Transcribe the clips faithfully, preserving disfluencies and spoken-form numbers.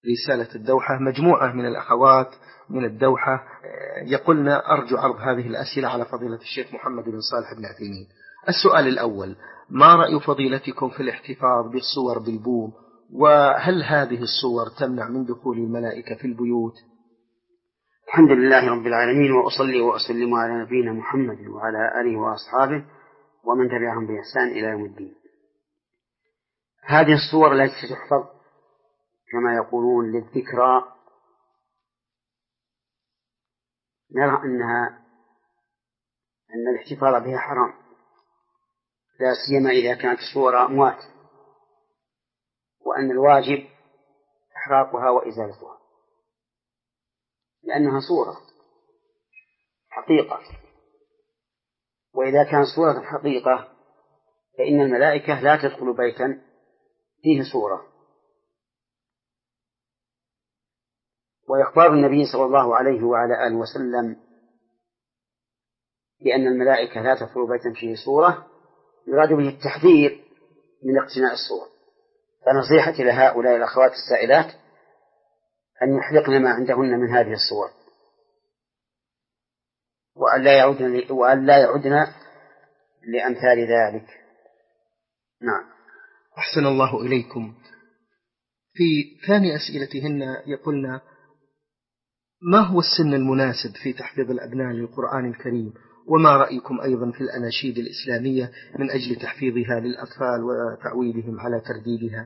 رسالة الدوحة، مجموعة من الأخوات من الدوحة يقولن أرجو عرض هذه الأسئلة على فضيلة الشيخ محمد بن صالح بن عثيمين. السؤال الأول: ما رأي فضيلتكم في الاحتفاظ بالصور بالبوم؟ وهل هذه الصور تمنع من دخول الملائكة في البيوت؟ الحمد لله رب العالمين، وأصلي وأسلم على نبينا محمد وعلى آله وأصحابه ومن تبعهم بإحسان إلى يوم الدين. هذه الصور التي تحفظ كما يقولون للذكرى، نرى أنها أن الاحتفاظ بها حرام، لا سيما إذا كانت الصور أموات، وأن الواجب إحراقها وإزالتها، لأنها صورة حقيقة. وإذا كانت صورة حقيقة فإن الملائكة لا تدخل بيتا فيه صورة. وإخبار النبي صلى الله عليه وعلى آله وسلم بأن الملائكة لا تدخل بيتا فيه صورة يراد به التحذير من اقتناء الصور. فنصيحتي لهؤلاء الأخوات السائلات أن يحرقن ما عندهن من هذه الصور، وأن لا يعودن وأن لا يعودن لأمثال ذلك. نعم. أحسن الله إليكم. في ثاني أسئلتهن يقولن: ما هو السن المناسب في تحفيظ الأبناء للقرآن الكريم؟ وما رأيكم أيضا في الأناشيد الإسلامية من أجل تحفيظها للأطفال وتعويدهم على ترديدها؟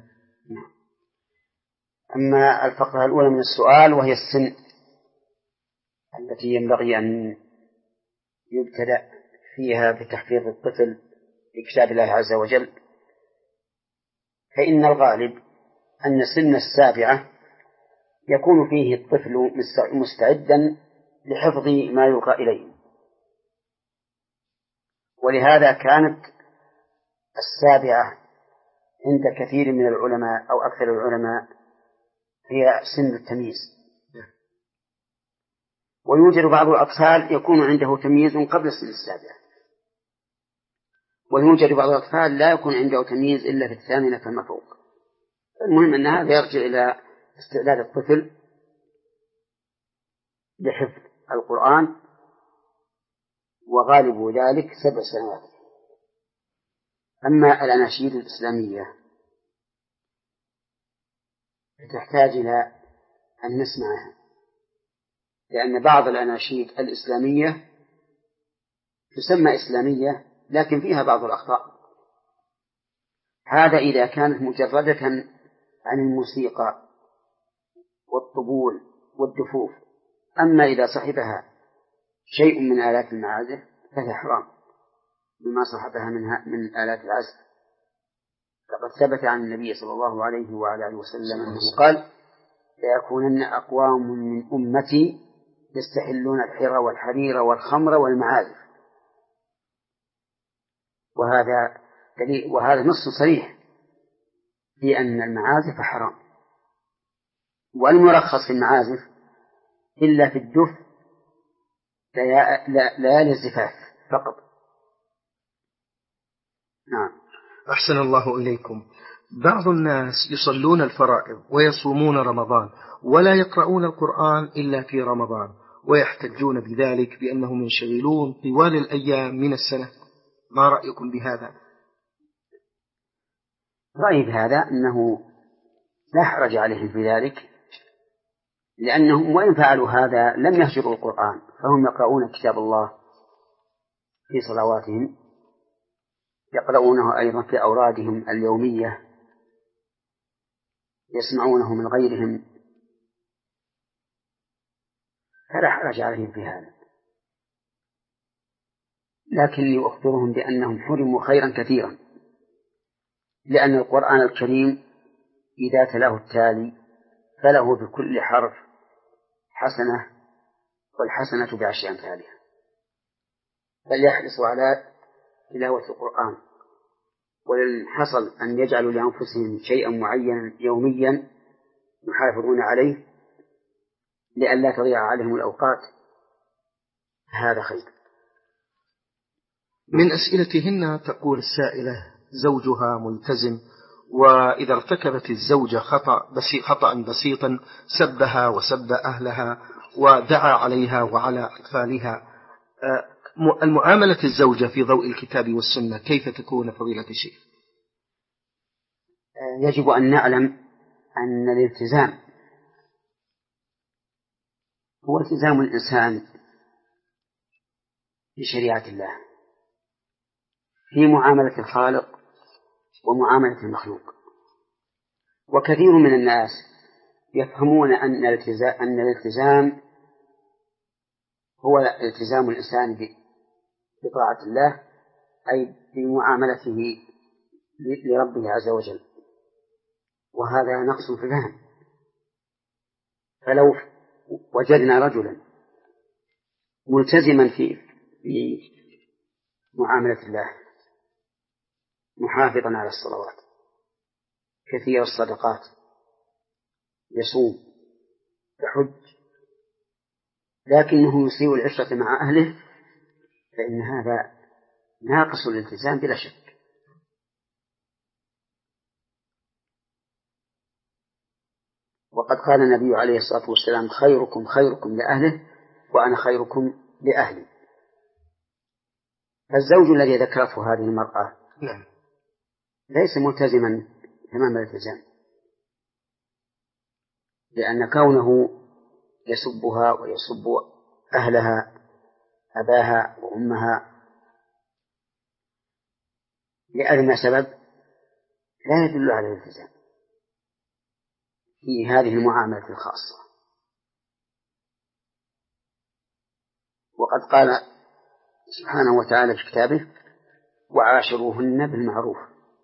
أما الفقرة الأولى من السؤال، وهي السن التي ينبغي أن يبتدأ فيها بتحفيظ الطفل لكتاب الله عز وجل، فإن الغالب أن سن السابعة يكون فيه الطفل مستعدا لحفظ ما يلقى إليه. ولهذا كانت السابعة عند كثير من العلماء أو أكثر العلماء هي سن التمييز. ويوجد بعض الأطفال يكون عنده تمييز قبل سن السابعة، ويوجد بعض الأطفال لا يكون عنده تمييز إلا في الثامنة فما فوق. المهم أن هذا يرجع إلى استعداد الطفل لحفظ القرآن، وغالب ذلك سبع سنوات. أما الأناشيد الإسلامية تحتاج إلى أن نسمعها، لأن بعض الأناشيد الإسلامية تسمى إسلامية لكن فيها بعض الأخطاء. هذا إذا كانت مجردة عن الموسيقى والطبول والدفوف. أما إذا صحبها شيء من آلات المعازف فهي حرام بما صحبها منها من آلات العزف. فقد ثبت عن النبي صلى الله عليه وعلى آله وسلم أنه قال: ليكونن أقوام من أمتي يستحلون الحر والحرير والخمر والمعازف. وهذا دليل، وهذا نص صريح في أن المعازف حرام. والمرخص في المعازف إلا في الدف ليالي الزفاف فقط. نعم. أحسن الله إليكم. بعض الناس يصلون الفرائض ويصومون رمضان ولا يقرؤون القرآن إلا في رمضان، ويحتجون بذلك بأنهم ينشغلون طوال الأيام من السنة. ما رأيكم بهذا؟ رأيي بهذا أنه لا حرج عليهم في ذلك، لأنهم وإن فعلوا هذا لم يهجروا القرآن، فهم يقرؤون كتاب الله في صلواتهم، يقرؤونه أيضا في أورادهم اليومية، يسمعونه من غيرهم، فلا حرج عليهم في هذا. لكني أخبرهم بأنهم حرموا خيرا كثيرا، لأن القرآن الكريم إذا تلاه التالي فله بكل حرف حسنة، والحسنة بعشر أمثالها. فليحرصوا على تلاوة القرآن، وإن حصل أن يجعلوا لأنفسهم شيئا معينا يوميا يحافظون عليه لئلا تضيع عليهم الأوقات، هذا خير. من أسئلتهن تقول السائلة: زوجها ملتزم وإذا ارتكبت الزوجة خطأ بسيط خطأ بسيطا سبها وسب أهلها ودعا عليها وعلى أطفالها، المعاملة الزوجة في ضوء الكتاب والسنة كيف تكون فضيلة الشيخ؟ يجب أن نعلم أن الالتزام هو التزام الإنسان بشريعة الله في معاملة الخالق ومعاملة المخلوق. وكثير من الناس يفهمون أن الالتزام, أن الالتزام هو التزام الإنسان بطاعة الله، أي بمعاملته لربه عز وجل، وهذا نقص في الفهم. فلو وجدنا رجلا ملتزما في في معاملة الله، محافظا على الصلوات، كثير الصدقات، يصوم، يحج، لكنه يسيء العشرة مع أهله، فإن هذا ناقص الالتزام بلا شك. وقد قال النبي عليه الصلاة والسلام: خيركم خيركم لأهله وأنا خيركم لأهلي. فالزوج الذي ذكرته هذه المرأة ليس ملتزما تمام الالتزام، لأن كونه يسبها ويسب أهلها أباها وأمها لأدنى سبب لا يدل على الالتزام في هذه المعاملة الخاصة. وقد قال سبحانه وتعالى في كتابه: وعاشروهن بالمعروف.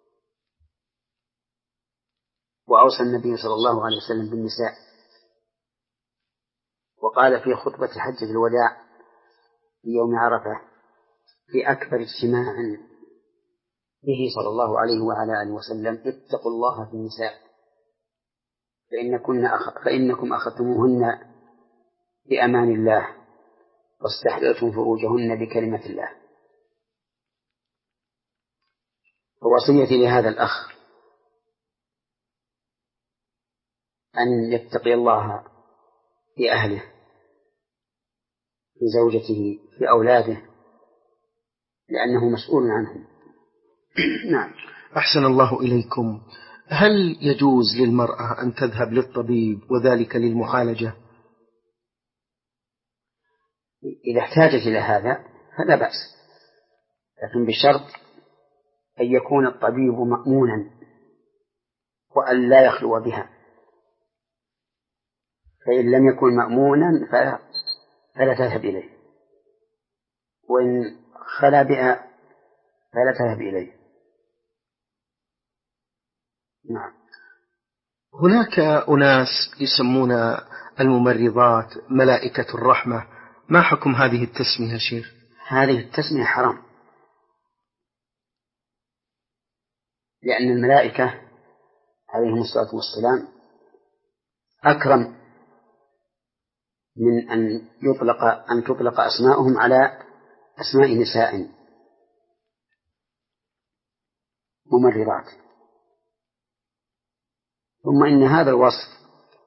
وأوصى النبي صلى الله عليه وسلم بالنساء، وقال في خطبة حجة الوداع في يوم عرفة في أكبر اجتماع به صلى الله عليه وعلى آله وسلم: اتقوا الله في النساء فإنكم, أخ... فإنكم أخذتموهن بأمان الله واستحللتم فروجهن بكلمة الله. ووصيتي لهذا الأخ أن يتقي الله في أهله، في زوجته، في أولاده، لأنه مسؤول عنهم. نعم. أحسن الله إليكم. هل يجوز للمرأة أن تذهب للطبيب وذلك للمعالجة؟ إذا احتاجت إلى هذا فلا بأس، لكن بشرط أن يكون الطبيب مأمونا وأن لا يخلو بها. فإن لم يكن مأمونا فلا, فلا تذهب إليه، وإن خلا بها فلا تذهب إليه. نعم. هناك أناس يسمون الممرضات ملائكة الرحمة، ما حكم هذه التسمية شيخ؟ هذه التسمية حرام، لأن الملائكة عليهم الصلاة والسلام أكرم من أن يطلق أن تطلق أسماؤهم على أسماء نساء ممرضات. ثم إن هذا الوصف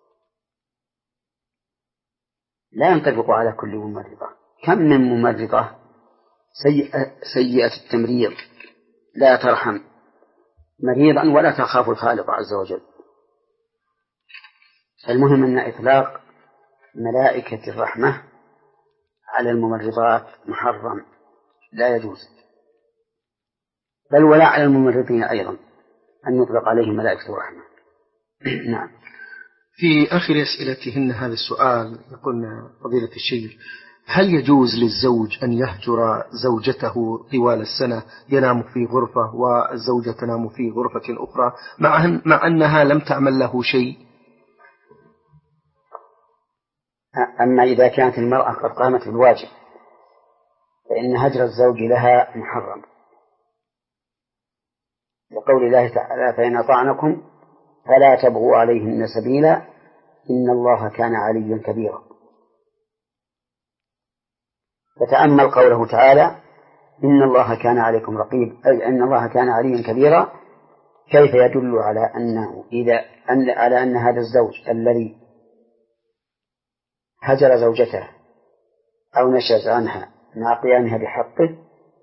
لا ينطبق على كل ممرضة. كم من ممرضة سيئة, سيئة التمريض لا ترحم مريضا ولا تخاف الخالق عز وجل. المهم أن إطلاق ملائكة الرحمة على الممرضات محرم، لا يجوز، بل ولا على الممرضين أيضا أن يطلق عليهم ملائكة الرحمة. نعم. في آخر أسئلتهن هذا السؤال يقولنا فضيلة الشيخ: هل يجوز للزوج أن يهجر زوجته طوال السنة، ينام في غرفة والزوجة تنام في غرفة أخرى مع, مع أنها لم تعمل له شيء؟ أما إذا كانت المرأة قد قامت بالواجب فإن هجر الزوج لها محرم، لقول الله تعالى: فإن أطعنكم فلا تبغوا عليهن سبيلا إن الله كان عليا كبيرا. فتأمل قوله تعالى: إن الله كان عليكم رقيب، أي أن الله كان عليا كبيرا، كيف يدل على أنه إذا أن على أن هذا الزوج الذي هجر زوجته أو نشز عنها مع قيامها بحقه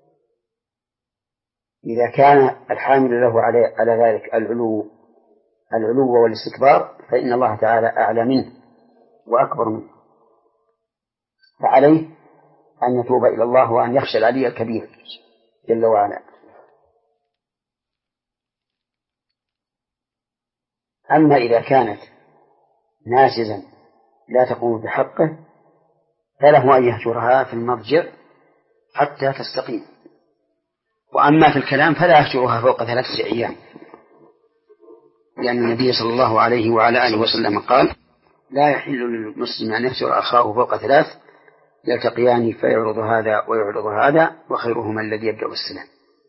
إذا كان الحامل له على على ذلك العلو العلو والاستكبار فإن الله تعالى أعلى منه وأكبر منه، فعليه أن يتوب إلى الله وأن يخشى العلي الكبير جل وعلا. أما إذا كانت ناشزا لا تقوم بحقه فله أن يهجرها في المضجع حتى تستقيم. وأما في الكلام فلا يهجرها فوق ثلاثة أيام، لأن النبي صلى الله عليه وعلى آله وسلم قال: لا يحل للمسلم أن يهجر أخاه فوق ثلاث يلتقيان فيعرض هذا ويعرض هذا وخيرهما الذي يبدأ السلام.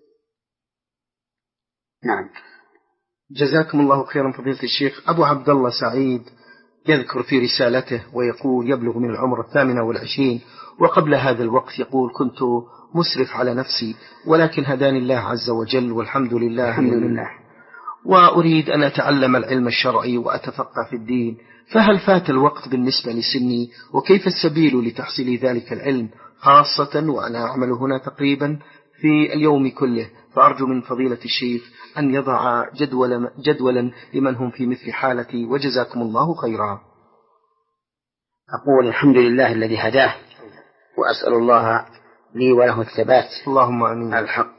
نعم. جزاكم الله خيرا فضيلة الشيخ. أبو عبد الله سعيد يذكر في رسالته ويقول: يبلغ من العمر الثامنة والعشرين، وقبل هذا الوقت يقول: كنت مسرف على نفسي ولكن هداني الله عز وجل والحمد لله. الحمد لله. وأريد أن أتعلم العلم الشرعي وأتفقه في الدين، فهل فات الوقت بالنسبة لسني؟ وكيف السبيل لتحصيل ذلك العلم، خاصة وأنا أعمل هنا تقريبا في اليوم كله؟ فأرجو من فضيلة الشيخ أن يضع جدولا, جدولا لمن هم في مثل حالتي، وجزاكم الله خيرا. أقول الحمد لله الذي هداه، وأسأل الله لي وله الثبات اللهم آمين على الحق.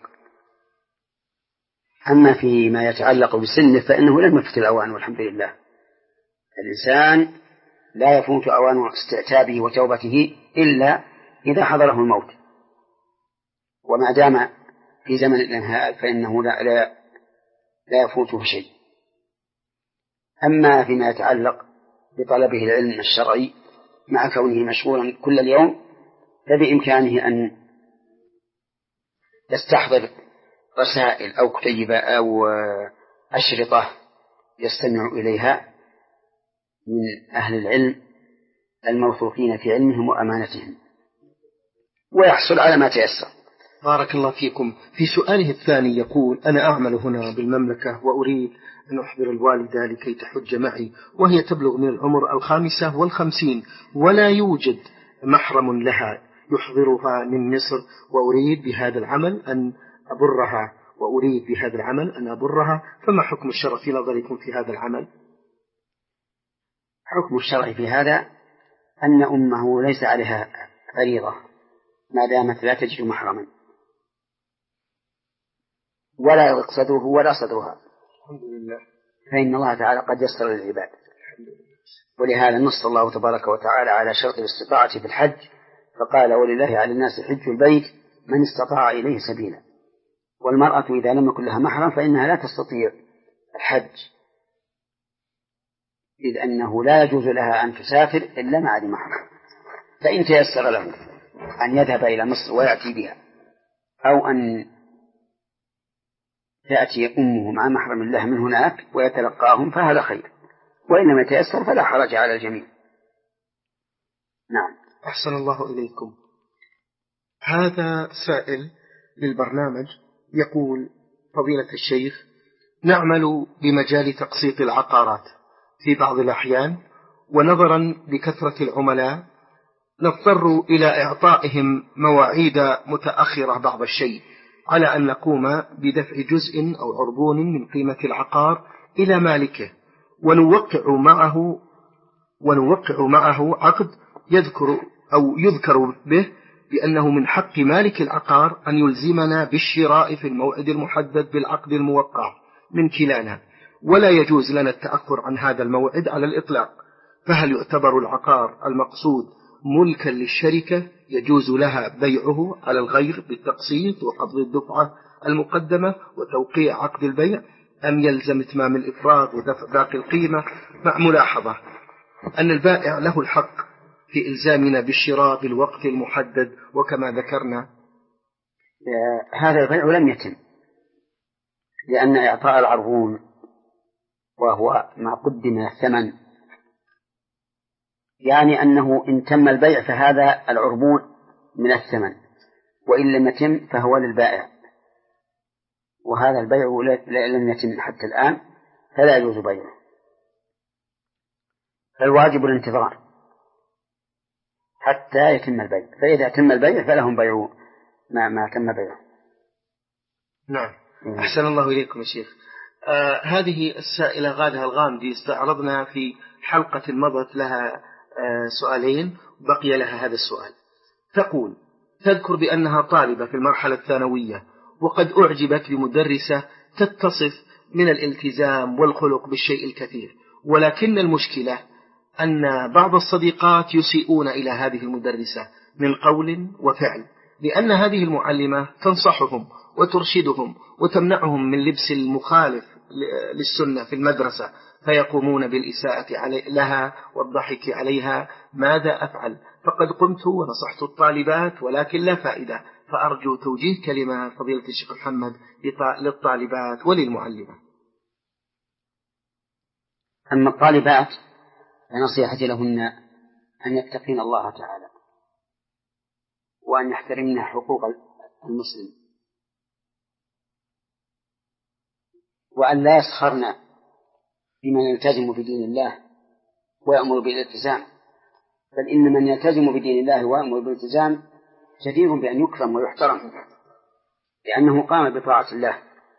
أما فيما يتعلق بسنه فإنه لم يفت الأوان والحمد لله. الإنسان لا يفوت أوان استعتابه وتوبته إلا إذا حضره الموت، وما دام في زمن الإنهاء فإنه لا, لا, لا يفوته شيء. أما فيما يتعلق بطلبه العلم الشرعي مع كونه مشغولا كل اليوم فبإمكانه أن يستحضر رسائل أو كتيبة أو أشرطة يستمع إليها من أهل العلم الموثوقين في علمهم وأمانتهم، ويحصل على ما تيسر. بارك الله فيكم. في سؤاله الثاني يقول: أنا أعمل هنا بالمملكة وأريد أن أحضر الوالدة لكي تحج معي، وهي تبلغ من العمر الخامسة والخمسين ولا يوجد محرم لها يحضرها من مصر، وأريد بهذا العمل أن أبرها وأريد بهذا العمل أن أبرها فما حكم الشرع في نظركم في هذا العمل؟ حكم الشرع في هذا أن أمه ليس عليها فريضة ما دامت لا تجد محرما، ولا يقصده ولا صدرها، الحمد لله، فإن الله تعالى قد يسر للعباد. ولهذا نص الله تبارك وتعالى على شرط الاستطاعة في الحج فقال: ولله على الناس حج البيت من استطاع إليه سبيلا. والمرأة إذا لم يكن لها محرم فإنها لا تستطيع الحج، إذ أنه لا يجوز لها أن تسافر إلا مع ذي محرم. فإن تيسر له أن يذهب إلى مصر ويأتي بها، أو أن تأتي أمه مع محرم الله من هناك ويتلقاهم فهذا خير، وإن لم يتيسر فلا حرج على الجميع. نعم. أحسن الله إليكم. هذا سائل للبرنامج يقول: فضيلة الشيخ، نعمل بمجال تقسيط العقارات في بعض الأحيان، ونظرا لكثرة العملاء نضطر إلى إعطائهم مواعيد متأخرة بعض الشيء، على أن نقوم بدفع جزء أو عربون من قيمة العقار إلى مالكه، ونوقع معه ونوقع معه عقد يذكر أو يذكر به بأنه من حق مالك العقار أن يلزمنا بالشراء في الموعد المحدد بالعقد الموقع من كلانا، ولا يجوز لنا التأخر عن هذا الموعد على الإطلاق. فهل يعتبر العقار المقصود ملكا للشركة يجوز لها بيعه على الغير بالتقسيط وقبض الدفعة المقدمة وتوقيع عقد البيع، أم يلزم إتمام الإفراد ودفع باقي القيمة، مع ملاحظة أن البائع له الحق في إلزامنا بالشراء بالوقت المحدد وكما ذكرنا؟ هذا البيع لم يتم، لأن إعطاء العربون وهو ما قدم من الثمن يعني أنه إن تم البيع فهذا العربون من الثمن، وإن لم يتم فهو للبائع. وهذا البيع لم يتم حتى الآن فلا يجوز بيعه، فالواجب الانتظار حتى يتم البيع، فإذا تم البيع فلهم بيع ما, ما تم بيعه. نعم. أحسن الله إليكم يا شيخ. آه هذه السائلة غادة الغامدي استعرضنا في حلقة مضت لها آه سؤالين، بقي لها هذا السؤال. تقول: تذكر بأنها طالبة في المرحلة الثانوية، وقد أعجبت بمدرسة تتصف من الالتزام والخلق بالشيء الكثير، ولكن المشكلة أن بعض الصديقات يسيئون إلى هذه المدرسة من قول وفعل، لأن هذه المعلمة تنصحهم وترشدهم وتمنعهم من لبس المخالف للسنة في المدرسة، فيقومون بالإساءة لها والضحك عليها. ماذا أفعل؟ فقد قمت ونصحت الطالبات ولكن لا فائدة، فأرجو توجيه كلمة فضيلة الشيخ محمد للطالبات وللمعلمة. أما الطالبات فنصيحتي لهن أن يتقين الله تعالى، وأن يحترمن حقوق المسلم، وأن لا يسخرن بمن يلتزم بدين الله ويأمر بالالتزام، بل إن من يلتزم بدين الله ويأمر بالالتزام جدير بأن يكرم ويحترم، لأنه قام بطاعة الله.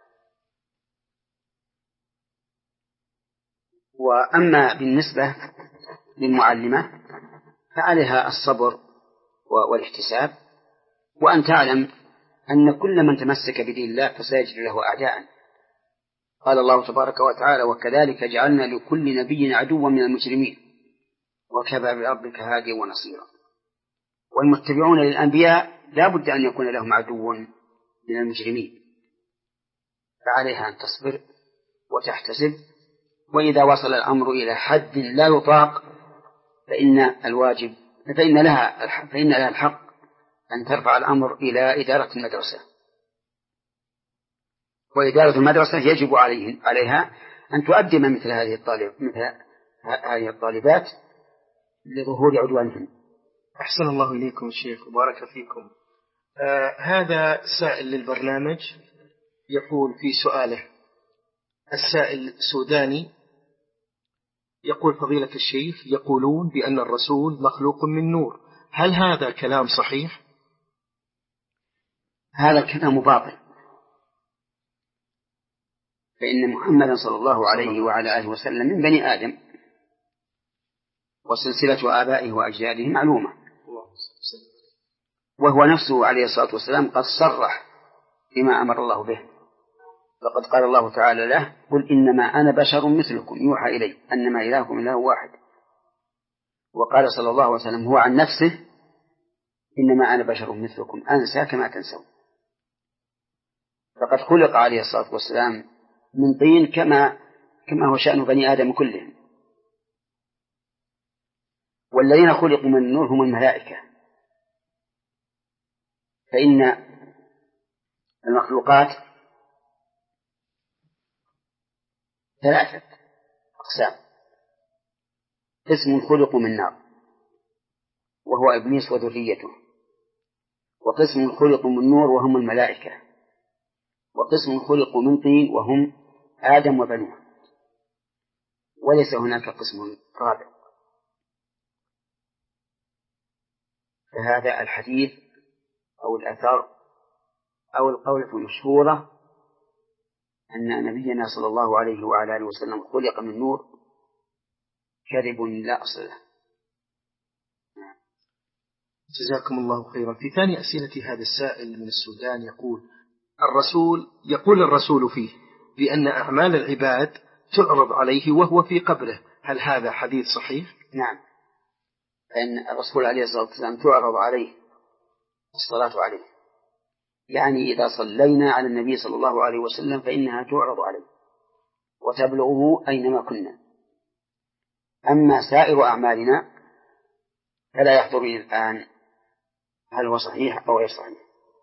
وأما بالنسبة للمعلمة فعليها الصبر والاحتساب، وأن تعلم أن كل من تمسك بدين الله فسيجد له أعداء. قال الله تبارك وتعالى: وكذلك جعلنا لكل نبي عدوا من المجرمين وكفى بربك هاديا ونصيرا. والمتبعون للأنبياء لا بد أن يكون لهم عدو من المجرمين، فعليها أن تصبر وتحتسب، وإذا وصل الأمر إلى حد لا يطاق فإن الواجب فإن لها فإن لها الحق أن ترفع الأمر إلى إدارة المدرسة، وإدارة المدرسة يجب عليه عليها أن تؤدب مثل هذه الطالب مثل هذه الطالبات لظهور عدوانهم. أحسن الله إليكم شيخ وبارك فيكم. آه هذا سائل للبرنامج يقول في سؤاله، السائل سوداني يقول: فضيلة الشيخ، يقولون بأن الرسول مخلوق من نور، هل هذا كلام صحيح؟ هذا الكلام باطل، فإن محمدا صلى الله عليه وعلى آله وسلم من بني آدم، وسلسلة آبائه وأجداده معلومة، وهو نفسه عليه الصلاة والسلام قد صرح بما أمر الله به، فقد قال الله تعالى له: قل إنما أنا بشر مثلكم يوحى إلي أنما إلهكم إله واحد. وقال صلى الله عليه وسلم هو عن نفسه: إنما أنا بشر مثلكم أنسى كما تنسون. فقد خلق عليه الصلاة والسلام من طين كما كما هو شأن بني آدم كلهم، والذين خلقوا من النور هم الملائكة. فإن المخلوقات ثلاثة أقسام: قسم خلق من نار وهو إبليس وذريته، وقسم خلق من نور وهم الملائكة، وقسم خلق من طين وهم آدم وبنوه، وليس هناك قسم رابع. فهذا الحديث أو الأثر أو القولة المشهورة أن نبينا صلى الله عليه وعلى آله وسلم خلق من نور كذب لا أصل له. جزاكم الله خيرا. في ثاني أسئلة هذا السائل من السودان يقول: الرسول يقول الرسول فيه بأن أعمال العباد تعرض عليه وهو في قبره، هل هذا حديث صحيح؟ نعم، فإن الرسول عليه الصلاة والسلام تعرض عليه الصلاة عليه، يعني إذا صلينا على النبي صلى الله عليه وسلم فإنها تعرض عليه وتبلغه أينما كنا. أما سائر أعمالنا فلا يحضرني الآن هل هو صحيح أو غير صحيح.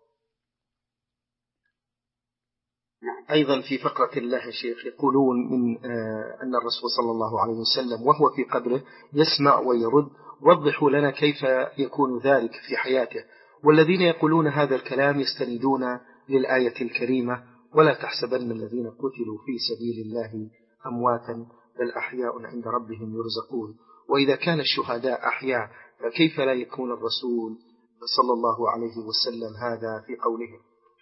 نعم. أيضا في فقرة الله يا شيخ يقولون من آه أن الرسول صلى الله عليه وسلم وهو في قبره يسمع ويرد، وضحوا لنا كيف يكون ذلك في حياته. والذين يقولون هذا الكلام يستندون للآية الكريمة: ولا تحسبن الذين قتلوا في سبيل الله أمواتا بل أحياء عند ربهم يرزقون. وإذا كان الشهداء أحياء فكيف لا يكون الرسول صلى الله عليه وسلم هذا في قوله؟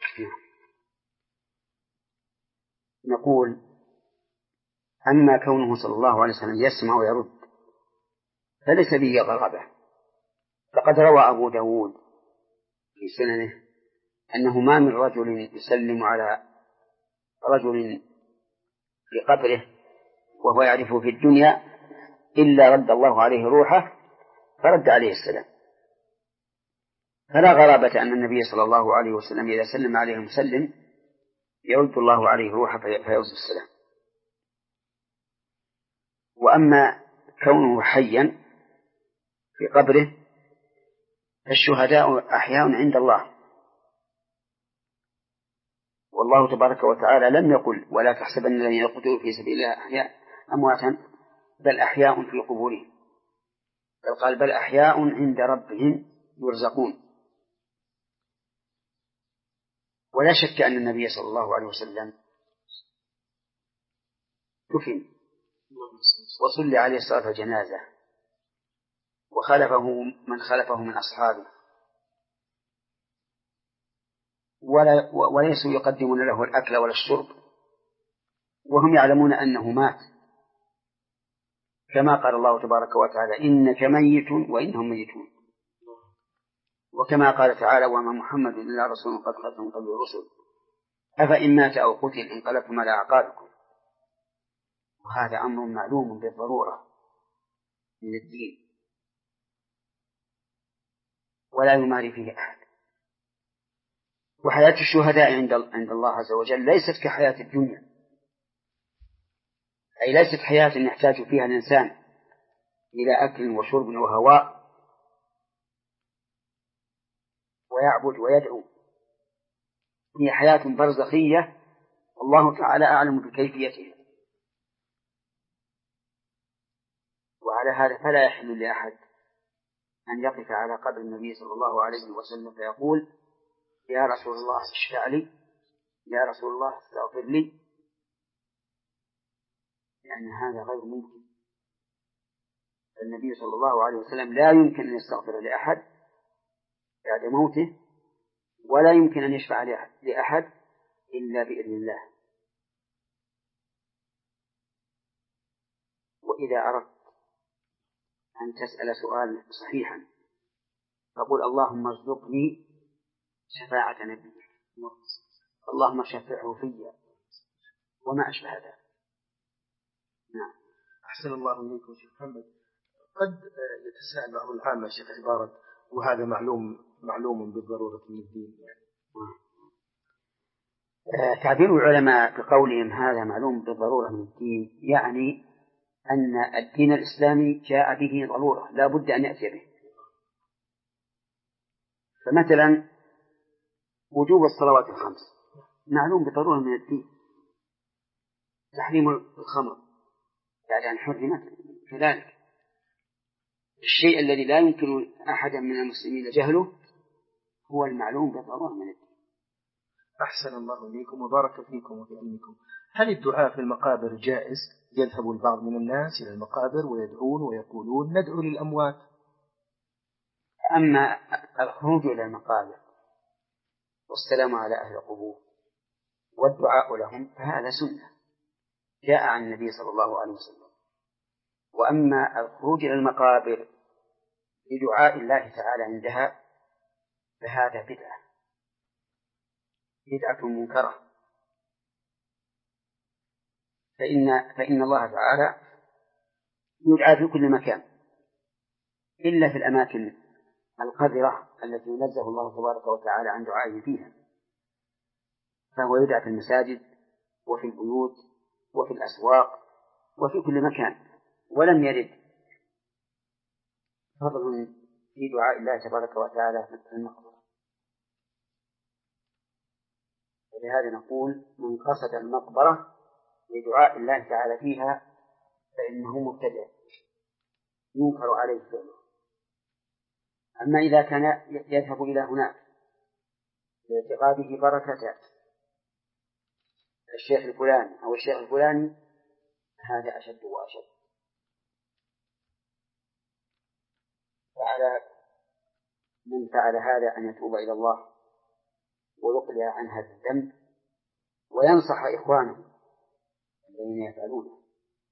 نقول أما كونه صلى الله عليه وسلم يسمع ويرد فليس به غرابة، فقد روى أبو داود في سننه أنه ما من رجل يسلم على رجل في قبره وهو يعرفه في الدنيا إلا رد الله عليه روحه فرد عليه السلام. فلا غرابة أن النبي صلى الله عليه وسلم إذا سلم عليه مسلم يرد الله عليه روحه فيرد السلام. وأما كونه حيا في قبره فالشهداء أحياء عند الله، والله تبارك وتعالى لم يقل ولا تحسبن الذين قتلوا في سبيل الله أحياء أمواتا بل أحياء في قبورهم، بل قال بل أحياء عند ربهم يرزقون. ولا شك أن النبي صلى الله عليه وسلم دفن وصلي عليه صلاة جنازة وخلفه من خلفه من أصحابه، ولا وليسوا يقدمون له الأكل ولا الشرب وهم يعلمون أنه مات، كما قال الله تبارك وتعالى إنك ميت وإنهم ميتون، وكما قال تعالى وما محمد إلا رسول قد خلت من قبل الرسل أفإن مات أو قتل انقلبتم على أعقابكم. وهذا أمر معلوم بالضرورة من الدين ولا يماري فيه أحد. وحياة الشهداء عند عند الله عز وجل ليست كحياة الدنيا، أي ليست حياة يحتاج فيها الإنسان إلى أكل وشرب وهواء ويعبد ويدعو، هي حياة برزخية والله تعالى أعلم بكيفيتها. وعلى هذا فلا يحل لأحد أن يقف على قبر النبي صلى الله عليه وسلم فيقول يا رسول الله اشفع لي، يا رسول الله استغفر لي، لأن هذا غير ممكن. النبي صلى الله عليه وسلم لا يمكن أن يستغفر لأحد بعد موته، ولا يمكن أن يشفع لأحد إلا بإذن الله. وإذا أردت أن تسأل سؤال صحيحا فقل اللهم ارزقني شفاعة نبيك، اللهم شفعه فيا، وما أشبه ذلك. نعم. أحسن الله إليكم شيخ محمد. قد يتساءل بعض العامة شيخ عبارة وهذا معلوم معلوم بالضرورة من الدين يعني. تعبير العلماء بقولهم هذا معلوم بالضرورة من الدين يعني أن الدين الإسلامي جاء به ضرورة لا بد أن يأتي به. فمثلا وجوب الصلوات الخمس معلوم بضرورة من الدين، تحريم الخمر بعد أن حرمت كذلك، الشيء الذي لا يمكن أحدا من المسلمين جهله هو المعلوم بضرورة من الدين. أحسن الله إليكم وبارك فيكم وفي علمكم. هل الدعاء في المقابر جائز؟ يذهب البعض من الناس إلى المقابر ويدعون ويقولون ندعو للأموات. أما الخروج إلى المقابر والسلام على أهل القبور والدعاء لهم فهذا سنة جاء عن النبي صلى الله عليه وسلم. وأما الخروج إلى المقابر لدعاء الله تعالى عندها فهذا بدعة بدعة منكرة، فإن فإن الله تعالى يدعى في كل مكان إلا في الأماكن القذرة التي ينزه الله تبارك وتعالى عن دعائه فيها، فهو يدعى في المساجد وفي البيوت وفي الأسواق وفي كل مكان، ولم يرد فضل في دعاء الله تبارك وتعالى في المقبرة. ولهذا نقول من قصد المقبرة لدعاء الله تعالى فيها فإنه مبتدع ينكر عليه فعله. أما إذا كان يذهب إلى هناك لاعتقاده بركة الشيخ الفلاني أو الشيخ الفلاني، هذا أشد وأشد. فعلى من فعل هذا أن يتوب إلى الله ويقلع عن هذا الذنب وينصح إخوانه الذين يفعلونه.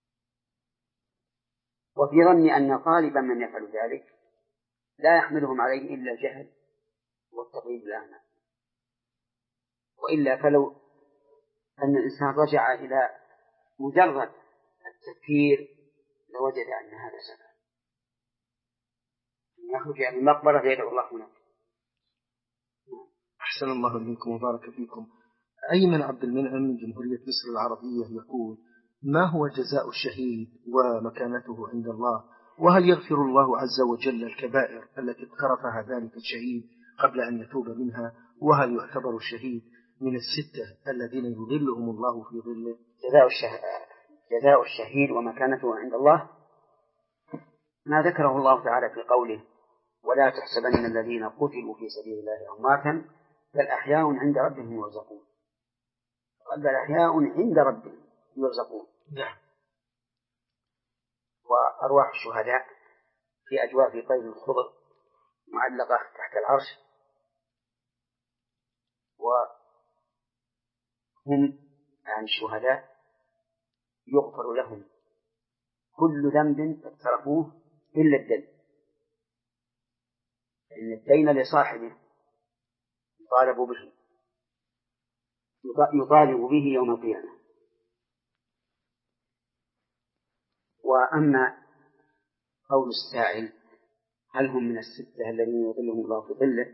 وفي ظني أن غالبا من يفعل ذلك لا يحملهم عليه إلا الجهل والتقليد الأعمى، وإلا فلو أن الإنسان رجع إلى مجرد التفكير لوجد أن هذا سبب يخرج من المقبرة فيدعو الله هناك. أحسن الله إليكم وبارك فيكم. أيمن عبد المنعم من جمهورية مصر العربية يقول: ما هو جزاء الشهيد ومكانته عند الله؟ وهل يغفر الله عز وجل الكبائر التي اقترفها ذلك الشهيد قبل أن يتوب منها؟ وهل يعتبر الشهيد من الستة الذين يظلهم الله في ظله؟ جزاء الشهيد, جزاء الشهيد ومكانته عند الله ما ذكره الله تعالى في قوله: ولا تحسبن الذين قتلوا في سبيل الله أمواتا بل أحياء عند ربهم يرزقون. بل أحياء عند ربهم يرزقون. وأرواح الشهداء في أجواف طير الخضر معلقة تحت العرش، وهم عن الشهداء يغفر لهم كل ذنب اقترفوه إلا الدين، لأن الدين لصاحبه يطالب به يطالب به يوم القيامة. وأما قول السائل هل هم من الستة الذين يظلهم الله في ظله،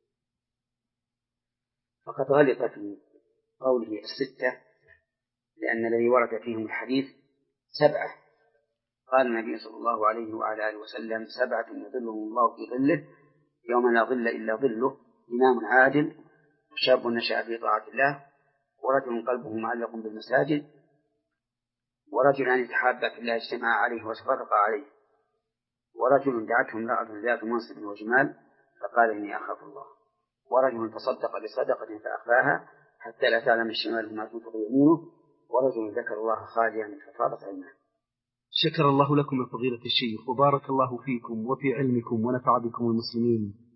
فقد غلط في قوله الستة، لأن الذي ورد فيهم الحديث سبعة. قال النبي صلى الله عليه وعلى آله وسلم: سبعة يظلهم الله في ظله يوم لا ظل إلا ظله: إمام عادل، وشاب نشأ في طاعة الله، ورجل قلبه معلق بالمساجد، ورجلان يتحابا في الله اجتمعا عليه وتفرقا عليه، ورجل دعته امرأة ذات منصب وجمال فقال إني أخاف الله، ورجل تصدق بصدقة فأخفاها حتى لا تعلم الشمال ما تنفق يمينه، ورجل ذكر الله خاليا ففاضت عيناه. شكر الله لكم يا فضيلة الشيخ، وبارك الله فيكم وفي علمكم ونفع بكم المسلمين.